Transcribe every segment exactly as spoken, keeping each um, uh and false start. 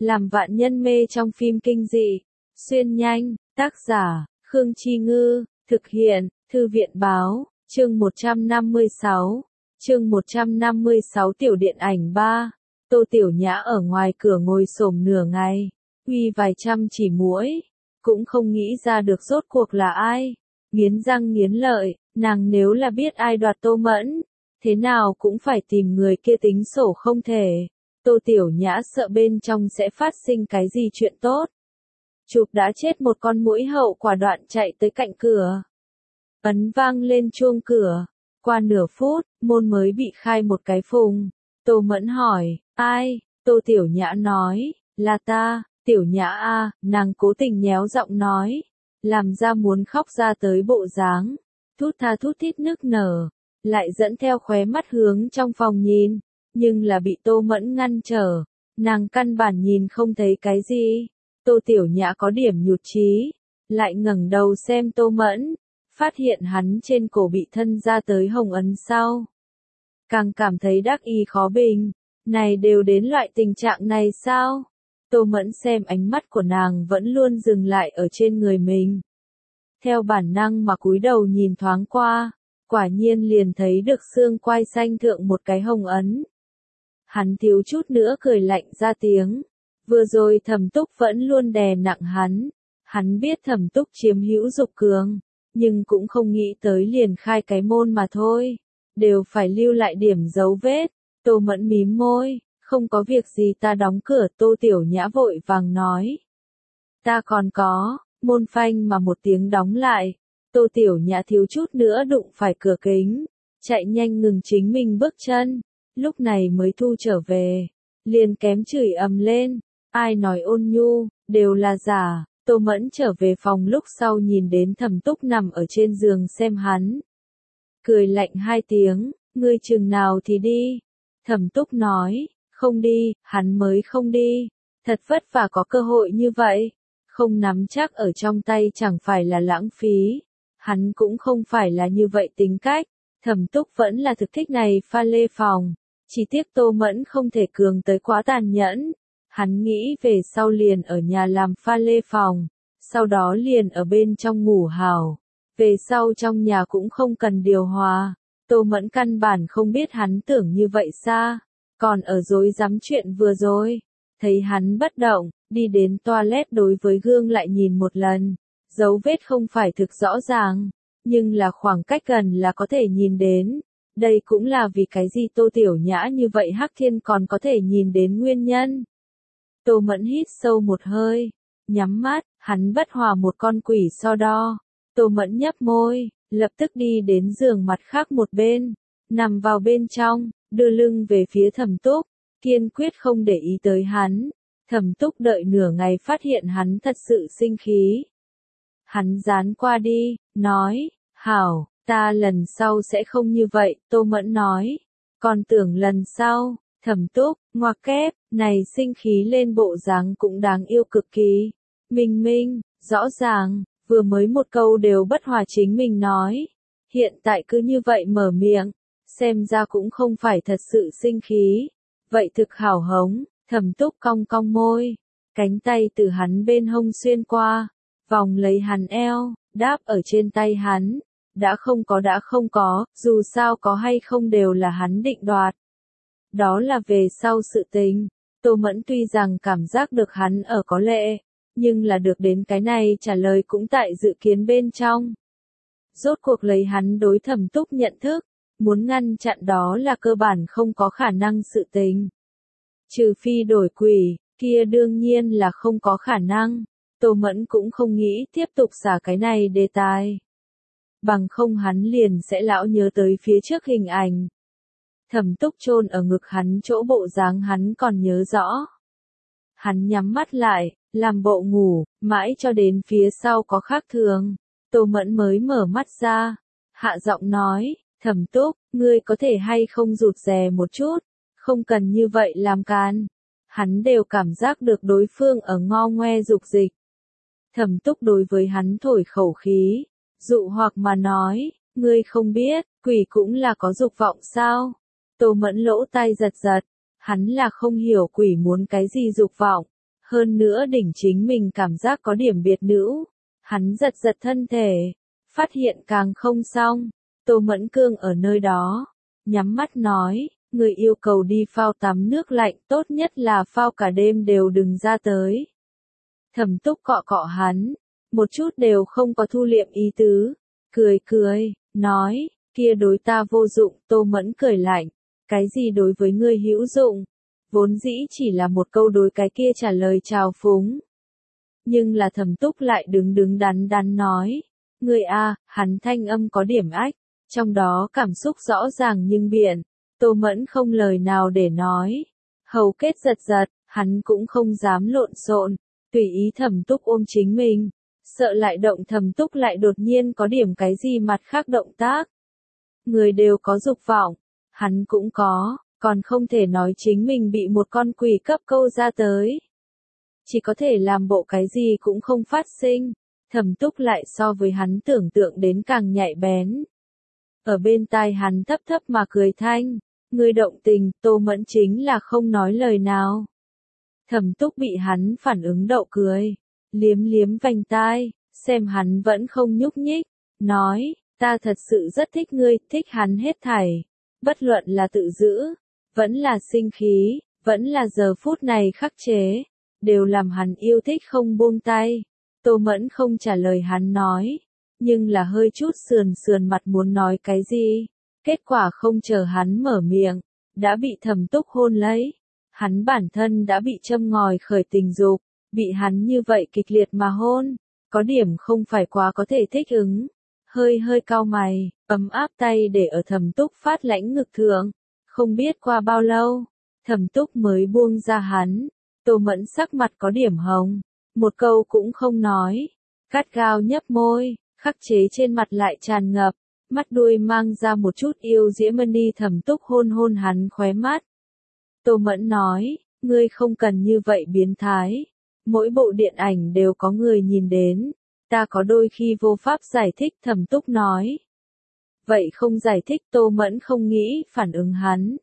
làm vạn nhân mê trong phim kinh dị. Xuyên nhanh, tác giả, Khương Chi Ngư, thực hiện, Thư viện Báo, chương một trăm năm mươi sáu. Chương một trăm năm mươi sáu tiểu điện ảnh ba. Tô Tiểu Nhã ở ngoài cửa ngồi xổm nửa ngày, uy vài trăm chỉ muỗi, cũng không nghĩ ra được rốt cuộc là ai. Nghiến răng nghiến lợi, nàng nếu là biết ai đoạt Tô Mẫn, thế nào cũng phải tìm người kia tính sổ không thể. Tô Tiểu Nhã sợ bên trong sẽ phát sinh cái gì chuyện tốt. Chụp đã chết một con muỗi hậu quả đoạn chạy tới cạnh cửa. Ấn vang lên chuông cửa. Qua nửa phút, môn mới bị khai một cái phùng. Tô Mẫn hỏi, ai? Tô Tiểu Nhã nói, là ta. Tiểu Nhã a, nàng cố tình nhéo giọng nói, làm ra muốn khóc ra tới bộ dáng, thút tha thút thít nức nở, lại dẫn theo khóe mắt hướng trong phòng nhìn, nhưng là bị Tô Mẫn ngăn trở, nàng căn bản nhìn không thấy cái gì. Tô Tiểu Nhã có điểm nhụt chí, lại ngẩng đầu xem Tô Mẫn, phát hiện hắn trên cổ bị thân ra tới hồng ấn sau. Càng cảm thấy đắc ý khó bình, này đều đến loại tình trạng này sao? Tô Mẫn xem ánh mắt của nàng vẫn luôn dừng lại ở trên người mình. Theo bản năng mà cúi đầu nhìn thoáng qua, quả nhiên liền thấy được xương quai xanh thượng một cái hồng ấn. Hắn thiếu chút nữa cười lạnh ra tiếng. Vừa rồi Thẩm Túc vẫn luôn đè nặng hắn. Hắn biết Thẩm Túc chiếm hữu dục cường, nhưng cũng không nghĩ tới liền khai cái môn mà thôi. Đều phải lưu lại điểm dấu vết. Tô Mẫn mím môi. Không có việc gì ta đóng cửa. Tô Tiểu Nhã vội vàng nói. Ta còn có, môn phanh mà một tiếng đóng lại. Tô Tiểu Nhã thiếu chút nữa đụng phải cửa kính. Chạy nhanh ngừng chính mình bước chân. Lúc này mới thu trở về. Liền kém chửi ầm lên. Ai nói ôn nhu, đều là giả. Tô Mẫn trở về phòng lúc sau nhìn đến Thẩm Túc nằm ở trên giường xem hắn. Cười lạnh hai tiếng, ngươi chừng nào thì đi. Thẩm Túc nói. Không đi, hắn mới không đi. Thật vất vả có cơ hội như vậy. Không nắm chắc ở trong tay chẳng phải là lãng phí. Hắn cũng không phải là như vậy tính cách. Thẩm Túc vẫn là thực thích này pha lê phòng. Chỉ tiếc Tô Mẫn không thể cường tới quá tàn nhẫn. Hắn nghĩ về sau liền ở nhà làm pha lê phòng. Sau đó liền ở bên trong ngủ hào. Về sau trong nhà cũng không cần điều hòa. Tô Mẫn căn bản không biết hắn tưởng như vậy xa. Còn ở dối dám chuyện vừa rồi, thấy hắn bất động, đi đến toilet đối với gương lại nhìn một lần, dấu vết không phải thực rõ ràng, nhưng là khoảng cách gần là có thể nhìn đến. Đây cũng là vì cái gì Tô Tiểu Nhã như vậy Hắc Thiên còn có thể nhìn đến nguyên nhân. Tô Mẫn hít sâu một hơi, nhắm mắt, hắn bất hòa một con quỷ so đo. Tô Mẫn nhấp môi, lập tức đi đến giường mặt khác một bên, nằm vào bên trong. Đưa lưng về phía Thẩm Túc, kiên quyết không để ý tới hắn. Thẩm Túc đợi nửa ngày phát hiện hắn thật sự sinh khí. Hắn dán qua đi, nói, hảo, ta lần sau sẽ không như vậy. Tô Mẫn nói, còn tưởng lần sau. Thẩm Túc, ngoặc kép, này sinh khí lên bộ dáng cũng đáng yêu cực kỳ. Minh Minh, rõ ràng, vừa mới một câu đều bất hòa chính mình nói. Hiện tại cứ như vậy mở miệng. Xem ra cũng không phải thật sự sinh khí. Vậy thực hảo hống. Thẩm Túc cong cong môi. Cánh tay từ hắn bên hông xuyên qua. Vòng lấy hắn eo. Đáp ở trên tay hắn. Đã không có đã không có. Dù sao có hay không đều là hắn định đoạt. Đó là về sau sự tình. Tô Mẫn tuy rằng cảm giác được hắn ở có lệ. Nhưng là được đến cái này trả lời cũng tại dự kiến bên trong. Rốt cuộc lấy hắn đối Thẩm Túc nhận thức. Muốn ngăn chặn đó là cơ bản không có khả năng sự tình. Trừ phi đổi quỷ, kia đương nhiên là không có khả năng. Tô Mẫn cũng không nghĩ tiếp tục xả cái này đề tài. Bằng không hắn liền sẽ lão nhớ tới phía trước hình ảnh. Thẩm Túc chôn ở ngực hắn chỗ bộ dáng hắn còn nhớ rõ. Hắn nhắm mắt lại, làm bộ ngủ, mãi cho đến phía sau có khác thường. Tô Mẫn mới mở mắt ra. Hạ giọng nói. Thẩm Túc, ngươi có thể hay không rụt rè một chút, không cần như vậy làm can. Hắn đều cảm giác được đối phương ở ngo ngoe dục dịch. Thẩm Túc đối với hắn thổi khẩu khí, dụ hoặc mà nói, ngươi không biết, quỷ cũng là có dục vọng sao? Tô Mẫn lỗ tai giật giật, hắn là không hiểu quỷ muốn cái gì dục vọng, Hơn nữa đỉnh chính mình cảm giác có điểm biệt nữ. Hắn giật giật thân thể, phát hiện càng không xong. Tô Mẫn Cương ở nơi đó, nhắm mắt nói, người yêu cầu đi phao tắm nước lạnh, tốt nhất là phao cả đêm đều đừng ra tới. Thẩm Túc cọ cọ hắn, một chút đều không có thu liệm ý tứ, cười cười, nói, kia đối ta vô dụng. Tô Mẫn cười lạnh, cái gì đối với ngươi hữu dụng? Vốn dĩ chỉ là một câu đối cái kia trả lời trào phúng. Nhưng là Thẩm Túc lại đứng đứng đắn đắn nói, ngươi a, hắn thanh âm có điểm ách, trong đó cảm xúc rõ ràng nhưng biện. Tô Mẫn không lời nào để nói, hầu kết giật giật, hắn cũng không dám lộn xộn, tùy ý Thẩm Túc ôm chính mình, sợ lại động Thẩm Túc lại đột nhiên có điểm cái gì mặt khác động tác. Người đều có dục vọng, hắn cũng có, còn không thể nói chính mình bị một con quỷ cấp câu ra tới. Chỉ có thể làm bộ cái gì cũng không phát sinh. Thẩm Túc lại so với hắn tưởng tượng đến càng nhạy bén. Ở bên tai hắn thấp thấp mà cười thanh, ngươi động tình. Tô Mẫn chính là không nói lời nào. Thẩm Túc bị hắn phản ứng đậu cười, liếm liếm vành tai, xem hắn vẫn không nhúc nhích, nói, ta thật sự rất thích ngươi, thích hắn hết thảy. Bất luận là tự giữ, vẫn là sinh khí, vẫn là giờ phút này khắc chế, đều làm hắn yêu thích không buông tay. Tô Mẫn không trả lời hắn nói, nhưng là hơi chút sườn sườn mặt muốn nói cái gì. Kết quả không chờ hắn mở miệng, đã bị Thẩm Túc hôn lấy. Hắn bản thân đã bị châm ngòi khởi tình dục, bị hắn như vậy kịch liệt mà hôn, có điểm không phải quá có thể thích ứng. Hơi hơi cau mày, ấm áp tay để ở Thẩm Túc phát lãnh ngực thượng. Không biết qua bao lâu, Thẩm Túc mới buông ra hắn. Tô Mẫn sắc mặt có điểm hồng, một câu cũng không nói, gắt gao nhấp môi, khắc chế trên mặt lại tràn ngập, mắt đuôi mang ra một chút yêu diễm mani. Thẩm Túc hôn hôn hắn khóe mắt. Tô Mẫn nói, ngươi không cần như vậy biến thái, mỗi bộ điện ảnh đều có người nhìn đến, ta có đôi khi vô pháp giải thích. Thẩm Túc nói. Vậy không giải thích. Tô Mẫn không nghĩ phản ứng hắn.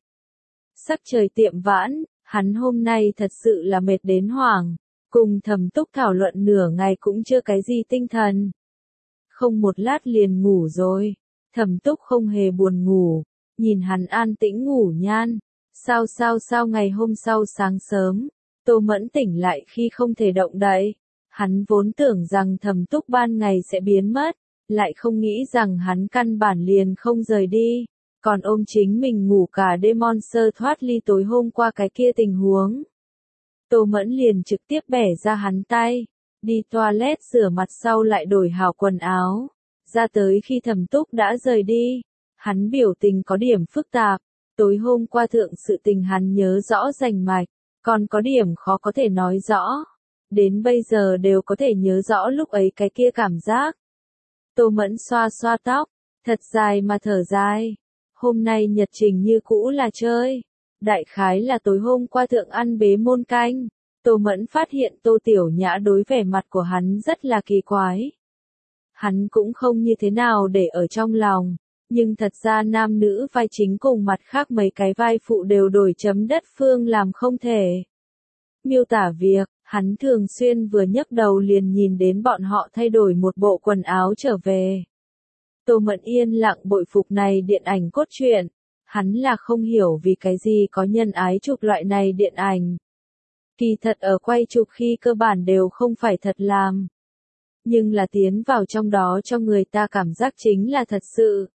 Sắc trời tiệm vãn, hắn hôm nay thật sự là mệt đến hoảng, cùng Thẩm Túc thảo luận nửa ngày cũng chưa cái gì tinh thần. Không một lát liền ngủ rồi. Thẩm Túc không hề buồn ngủ, nhìn hắn an tĩnh ngủ nhan. Sao sao sao ngày hôm sau sáng sớm, Tô Mẫn tỉnh lại khi không thể động đậy. Hắn vốn tưởng rằng Thẩm Túc ban ngày sẽ biến mất, lại không nghĩ rằng hắn căn bản liền không rời đi, còn ôm chính mình ngủ cả đêm Monster thoát ly tối hôm qua cái kia tình huống. Tô Mẫn liền trực tiếp bẻ ra hắn tay, đi toilet rửa mặt sau lại đổi hảo quần áo, ra tới khi Thẩm Túc đã rời đi. Hắn biểu tình có điểm phức tạp, tối hôm qua thượng sự tình hắn nhớ rõ rành mạch, còn có điểm khó có thể nói rõ. Đến bây giờ đều có thể nhớ rõ lúc ấy cái kia cảm giác. Tô Mẫn xoa xoa tóc, thật dài mà thở dài. Hôm nay nhật trình như cũ là chơi. Đại khái là tối hôm qua thượng ăn bế môn canh. Tô Mẫn phát hiện Tô Tiểu Nhã đối vẻ mặt của hắn rất là kỳ quái. Hắn cũng không như thế nào để ở trong lòng. Nhưng thật ra nam nữ vai chính cùng mặt khác mấy cái vai phụ đều đổi chấm đất phương làm không thể. Miêu tả việc, hắn thường xuyên vừa nhấc đầu liền nhìn đến bọn họ thay đổi một bộ quần áo trở về. Tô Mẫn yên lặng bội phục này điện ảnh cốt truyện. Hắn là không hiểu vì cái gì có nhân ái chụp loại này điện ảnh. Kỳ thật ở quay chụp khi cơ bản đều không phải thật làm. Nhưng là tiến vào trong đó cho người ta cảm giác chính là thật sự.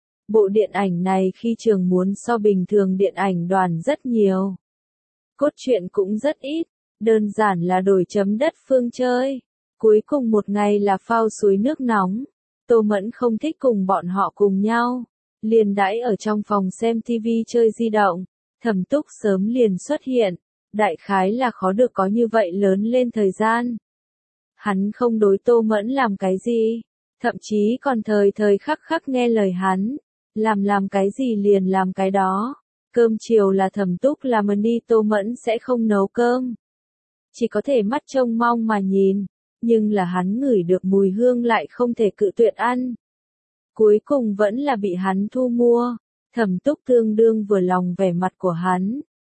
Bộ điện ảnh này khi trường muốn so bình thường điện ảnh đoàn rất nhiều. Cốt truyện cũng rất ít, đơn giản là đổi chấm đất phương chơi. Cuối cùng một ngày là phao suối nước nóng. Tô Mẫn không thích cùng bọn họ cùng nhau. Liền đãi ở trong phòng xem ti vi chơi di động. Thẩm Túc sớm liền xuất hiện. Đại khái là khó được có như vậy lớn lên thời gian. Hắn không đối Tô Mẫn làm cái gì. Thậm chí còn thời thời khắc khắc nghe lời hắn. Làm làm cái gì liền làm cái đó. Cơm chiều là Thẩm Túc làm đi, Tô Mẫn sẽ không nấu cơm. Chỉ có thể mắt trông mong mà nhìn. Nhưng là hắn ngửi được mùi hương lại không thể cự tuyệt ăn. Cuối cùng vẫn là bị hắn thu mua. Thẩm Túc tương đương vừa lòng vẻ mặt của hắn.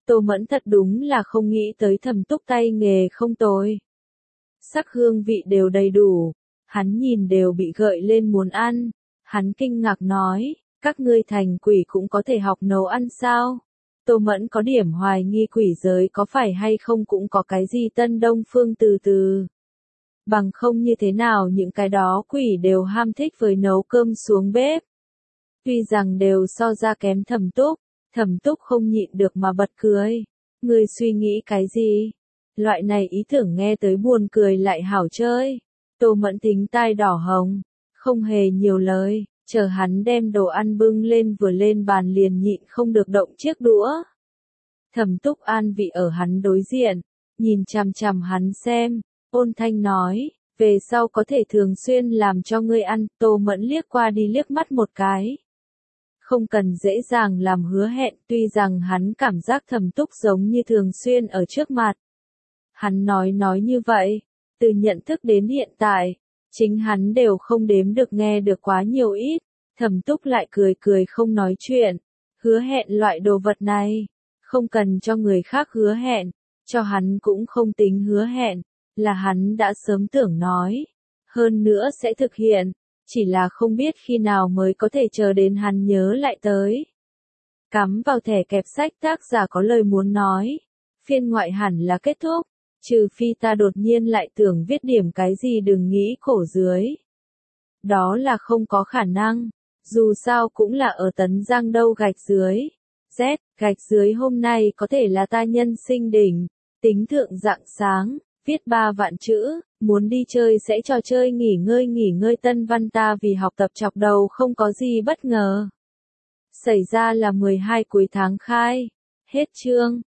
Tô Mẫn thật đúng là không nghĩ tới Thẩm Túc tay nghề không tồi. Sắc hương vị đều đầy đủ, hắn nhìn đều bị gợi lên muốn ăn. Hắn kinh ngạc nói, các ngươi thành quỷ cũng có thể học nấu ăn sao? Tô Mẫn có điểm hoài nghi quỷ giới có phải hay không cũng có cái gì Tân Đông Phương từ từ. Bằng không như thế nào những cái đó quỷ đều ham thích với nấu cơm xuống bếp. Tuy rằng đều so ra kém Thẩm Túc, Thẩm Túc không nhịn được mà bật cười. Ngươi suy nghĩ cái gì? Loại này ý tưởng nghe tới buồn cười lại hảo chơi. Tô Mẫn tính tai đỏ hồng, không hề nhiều lời, chờ hắn đem đồ ăn bưng lên vừa lên bàn liền nhịn không được động chiếc đũa. Thẩm Túc an vị ở hắn đối diện, nhìn chằm chằm hắn xem, ôn thanh nói, về sau có thể thường xuyên làm cho ngươi ăn. Tô Mẫn liếc qua đi liếc mắt một cái. Không cần dễ dàng làm hứa hẹn, tuy rằng hắn cảm giác Thẩm Túc giống như thường xuyên ở trước mặt. Hắn nói nói như vậy, từ nhận thức đến hiện tại, chính hắn đều không đếm được nghe được quá nhiều ít. Thẩm Túc lại cười cười không nói chuyện. Hứa hẹn loại đồ vật này, không cần cho người khác hứa hẹn, cho hắn cũng không tính hứa hẹn, là hắn đã sớm tưởng nói. Hơn nữa sẽ thực hiện, chỉ là không biết khi nào mới có thể chờ đến hắn nhớ lại tới. Cắm vào thẻ kẹp sách tác giả có lời muốn nói. Phiên ngoại hẳn là kết thúc, trừ phi ta đột nhiên lại tưởng viết điểm cái gì đừng nghĩ khổ dưới. Đó là không có khả năng, dù sao cũng là ở Tấn Giang đâu gạch dưới. Z, gạch dưới hôm nay có thể là ta nhân sinh đỉnh, tính thượng rạng sáng, viết ba vạn chữ, muốn đi chơi sẽ trò chơi nghỉ ngơi nghỉ ngơi Tân Văn ta vì học tập chọc đầu không có gì bất ngờ. Xảy ra là mười hai cuối tháng khai. Hết chương.